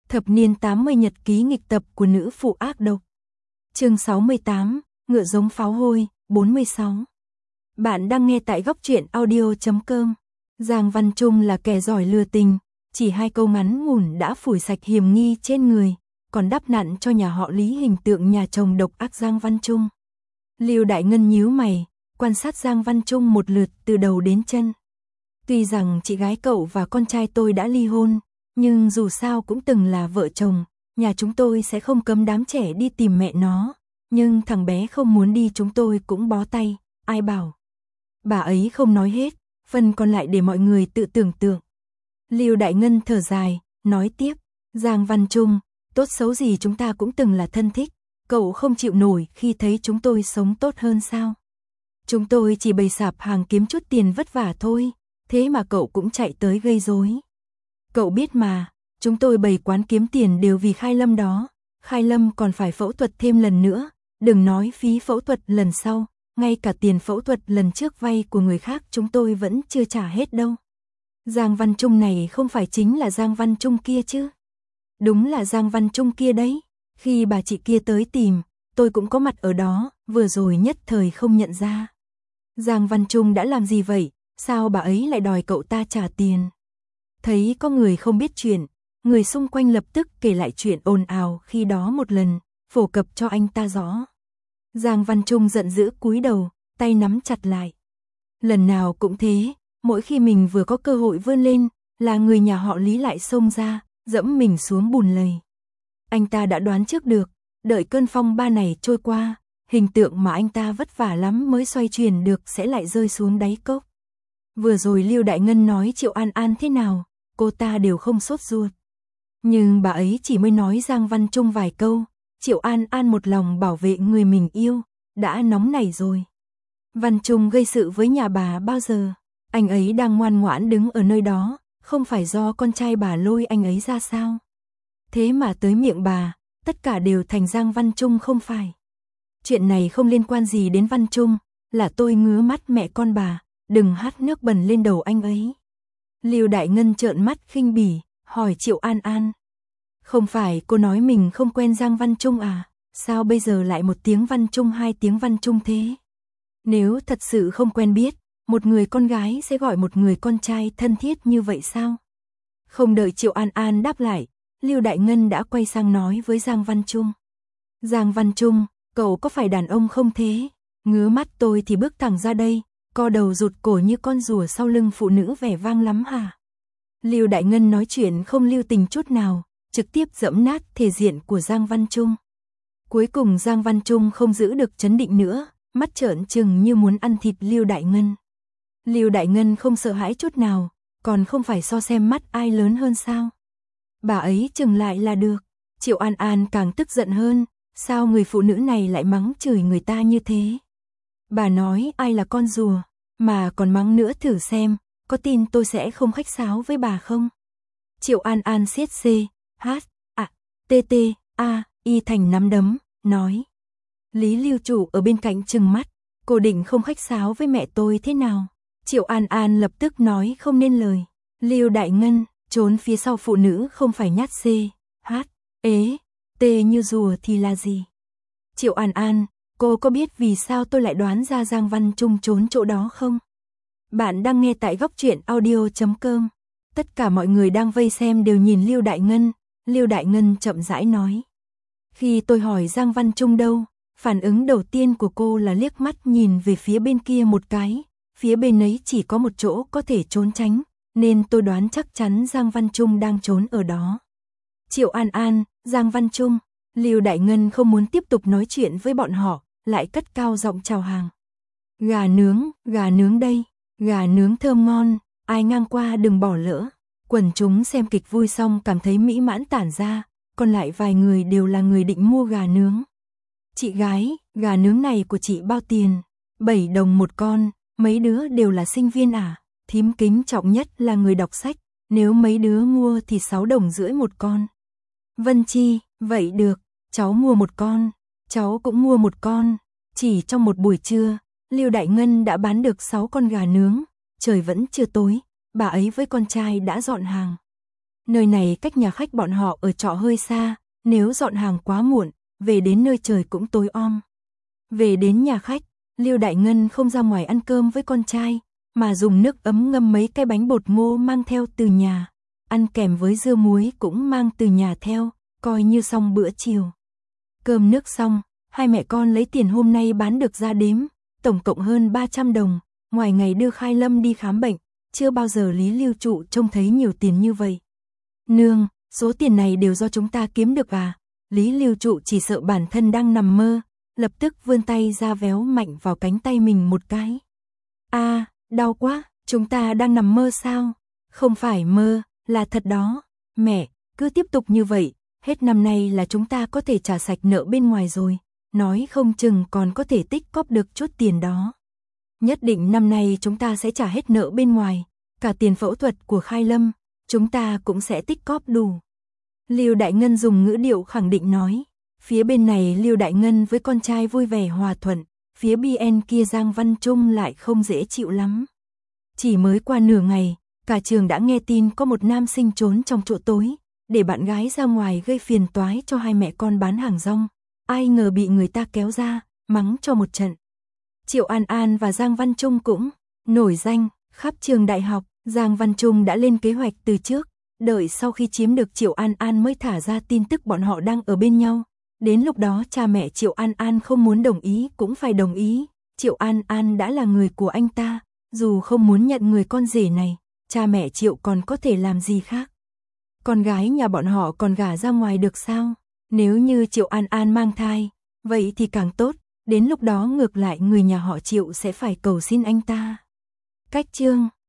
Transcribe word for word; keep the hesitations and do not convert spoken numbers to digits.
Thập niên tám mươi nhật ký nghịch tập của nữ phụ ác độc. Chương sáu mươi tám, ngựa giống pháo hôi, bốn mươi sáu. Bạn đang nghe tại góc truyện audio chấm com. Giang Văn Trung là kẻ giỏi lừa tình, chỉ hai câu ngắn ngủn đã phủi sạch hiểm nghi trên người, còn đắp nặn cho nhà họ Lý hình tượng nhà chồng độc ác Giang Văn Trung. Lưu Đại Ngân nhíu mày, quan sát Giang Văn Trung một lượt từ đầu đến chân. Tuy rằng chị gái cậu và con trai tôi đã ly hôn, nhưng dù sao cũng từng là vợ chồng, nhà chúng tôi sẽ không cấm đám trẻ đi tìm mẹ nó, nhưng thằng bé không muốn đi chúng tôi cũng bó tay, ai bảo. Bà ấy không nói hết, phần còn lại để mọi người tự tưởng tượng. Lưu Đại Ngân thở dài, nói tiếp, Giang Văn Trung, tốt xấu gì chúng ta cũng từng là thân thích, cậu không chịu nổi khi thấy chúng tôi sống tốt hơn sao? Chúng tôi chỉ bày sạp hàng kiếm chút tiền vất vả thôi, thế mà cậu cũng chạy tới gây rối. Cậu biết mà, chúng tôi bày quán kiếm tiền đều vì Khai Lâm đó, Khai Lâm còn phải phẫu thuật thêm lần nữa, đừng nói phí phẫu thuật lần sau, ngay cả tiền phẫu thuật lần trước vay của người khác chúng tôi vẫn chưa trả hết đâu. Giang Văn Trung này không phải chính là Giang Văn Trung kia chứ? Đúng là Giang Văn Trung kia đấy, khi bà chị kia tới tìm, tôi cũng có mặt ở đó, vừa rồi nhất thời không nhận ra. Giang Văn Trung đã làm gì vậy, sao bà ấy lại đòi cậu ta trả tiền? Thấy có người không biết chuyện, người xung quanh lập tức kể lại chuyện ồn ào khi đó một lần, phổ cập cho anh ta rõ. Giang Văn Trung giận dữ cúi đầu, tay nắm chặt lại. Lần nào cũng thế, mỗi khi mình vừa có cơ hội vươn lên, là người nhà họ Lý lại xông ra, dẫm mình xuống bùn lầy. Anh ta đã đoán trước được, đợi cơn phong ba này trôi qua, hình tượng mà anh ta vất vả lắm mới xoay chuyển được sẽ lại rơi xuống đáy cốc. Vừa rồi Lưu Đại Ngân nói Triệu An An thế nào, cô ta đều không sốt ruột. Nhưng bà ấy chỉ mới nói Giang Văn Trung vài câu, Triệu An An một lòng bảo vệ người mình yêu, đã nóng nảy rồi. Văn Trung gây sự với nhà bà bao giờ? Anh ấy đang ngoan ngoãn đứng ở nơi đó, không phải do con trai bà lôi anh ấy ra sao? Thế mà tới miệng bà, tất cả đều thành Giang Văn Trung không phải. Chuyện này không liên quan gì đến Văn Trung, là tôi ngứa mắt mẹ con bà, đừng hắt nước bẩn lên đầu anh ấy. Lưu Đại Ngân trợn mắt khinh bỉ, hỏi Triệu An An. Không phải cô nói mình không quen Giang Văn Trung à, sao bây giờ lại một tiếng Văn Trung hai tiếng Văn Trung thế? Nếu thật sự không quen biết, một người con gái sẽ gọi một người con trai thân thiết như vậy sao? Không đợi Triệu An An đáp lại, Lưu Đại Ngân đã quay sang nói với Giang Văn Trung. Giang Văn Trung, cậu có phải đàn ông không thế? Ngứa mắt tôi thì bước thẳng ra đây, co đầu rụt cổ như con rùa sau lưng phụ nữ vẻ vang lắm hả? Lưu Đại Ngân nói chuyện không lưu tình chút nào, trực tiếp dẫm nát thể diện của Giang Văn Trung. Cuối cùng Giang Văn Trung không giữ được trấn định nữa, mắt trợn trừng như muốn ăn thịt Lưu Đại Ngân. Lưu Đại Ngân không sợ hãi chút nào, còn không phải so xem mắt ai lớn hơn sao? Bà ấy chừng lại là được. Triệu An An càng tức giận hơn, sao người phụ nữ này lại mắng chửi người ta như thế? Bà nói ai là con rùa, mà còn mắng nữa thử xem, có tin tôi sẽ không khách sáo với bà không? Triệu An An siết C, H, A, T T, A, Y thành nắm đấm, nói. Lý Lưu Chủ ở bên cạnh trừng mắt, cô định không khách sáo với mẹ tôi thế nào? Triệu An An lập tức nói không nên lời. Lưu Đại Ngân, trốn phía sau phụ nữ không phải nhát C, H, ế, T như rùa thì là gì? Triệu An An, cô có biết vì sao tôi lại đoán ra Giang Văn Trung trốn chỗ đó không? Bạn đang nghe tại góc truyện audio chấm com. Tất cả mọi người đang vây xem đều nhìn Lưu Đại Ngân, Lưu Đại Ngân chậm rãi nói. Khi tôi hỏi Giang Văn Trung đâu, phản ứng đầu tiên của cô là liếc mắt nhìn về phía bên kia một cái, phía bên ấy chỉ có một chỗ có thể trốn tránh, nên tôi đoán chắc chắn Giang Văn Trung đang trốn ở đó. Triệu An An, Giang Văn Trung, Lưu Đại Ngân không muốn tiếp tục nói chuyện với bọn họ, lại cất cao giọng chào hàng. Gà nướng, gà nướng đây, gà nướng thơm ngon, ai ngang qua đừng bỏ lỡ. Quần chúng xem kịch vui xong cảm thấy mỹ mãn tản ra, còn lại vài người đều là người định mua gà nướng. Chị gái, gà nướng này của chị bao tiền? bảy đồng một con, mấy đứa đều là sinh viên à? Thím kính trọng nhất là người đọc sách, nếu mấy đứa mua thì sáu đồng rưỡi một con. Vân Chi, vậy được, cháu mua một con, cháu cũng mua một con. Chỉ trong một buổi trưa, Lưu Đại Ngân đã bán được sáu con gà nướng, trời vẫn chưa tối, bà ấy với con trai đã dọn hàng. Nơi này cách nhà khách bọn họ ở trọ hơi xa, nếu dọn hàng quá muộn, về đến nơi trời cũng tối om. Về đến nhà khách, Lưu Đại Ngân không ra ngoài ăn cơm với con trai, mà dùng nước ấm ngâm mấy cái bánh bột ngô mang theo từ nhà, ăn kèm với dưa muối cũng mang từ nhà theo, coi như xong bữa chiều. Cơm nước xong, hai mẹ con lấy tiền hôm nay bán được ra đếm, tổng cộng hơn ba trăm đồng, ngoài ngày đưa Khai Lâm đi khám bệnh, chưa bao giờ Lý Lưu Trụ trông thấy nhiều tiền như vậy. Nương, số tiền này đều do chúng ta kiếm được à? Lý Lưu Trụ chỉ sợ bản thân đang nằm mơ, lập tức vươn tay ra véo mạnh vào cánh tay mình một cái. A, đau quá, chúng ta đang nằm mơ sao? Không phải mơ, là thật đó. Mẹ, cứ tiếp tục như vậy, hết năm nay là chúng ta có thể trả sạch nợ bên ngoài rồi, nói không chừng còn có thể tích cóp được chút tiền đó. Nhất định năm nay chúng ta sẽ trả hết nợ bên ngoài, cả tiền phẫu thuật của Khai Lâm, chúng ta cũng sẽ tích cóp đủ. Lưu Đại Ngân dùng ngữ điệu khẳng định nói. Phía bên này Lưu Đại Ngân với con trai vui vẻ hòa thuận, phía bên kia Giang Văn Trung lại không dễ chịu lắm. Chỉ mới qua nửa ngày, cả trường đã nghe tin có một nam sinh trốn trong chỗ tối, để bạn gái ra ngoài gây phiền toái cho hai mẹ con bán hàng rong. Ai ngờ bị người ta kéo ra, mắng cho một trận. Triệu An An và Giang Văn Trung cũng nổi danh, khắp trường đại học. Giang Văn Trung đã lên kế hoạch từ trước, đợi sau khi chiếm được Triệu An An mới thả ra tin tức bọn họ đang ở bên nhau. Đến lúc đó cha mẹ Triệu An An không muốn đồng ý cũng phải đồng ý, Triệu An An đã là người của anh ta, dù không muốn nhận người con rể này, cha mẹ Triệu còn có thể làm gì khác. Con gái nhà bọn họ còn gả ra ngoài được sao? Nếu như Triệu An An mang thai, vậy thì càng tốt, đến lúc đó ngược lại người nhà họ Triệu sẽ phải cầu xin anh ta. Cách chương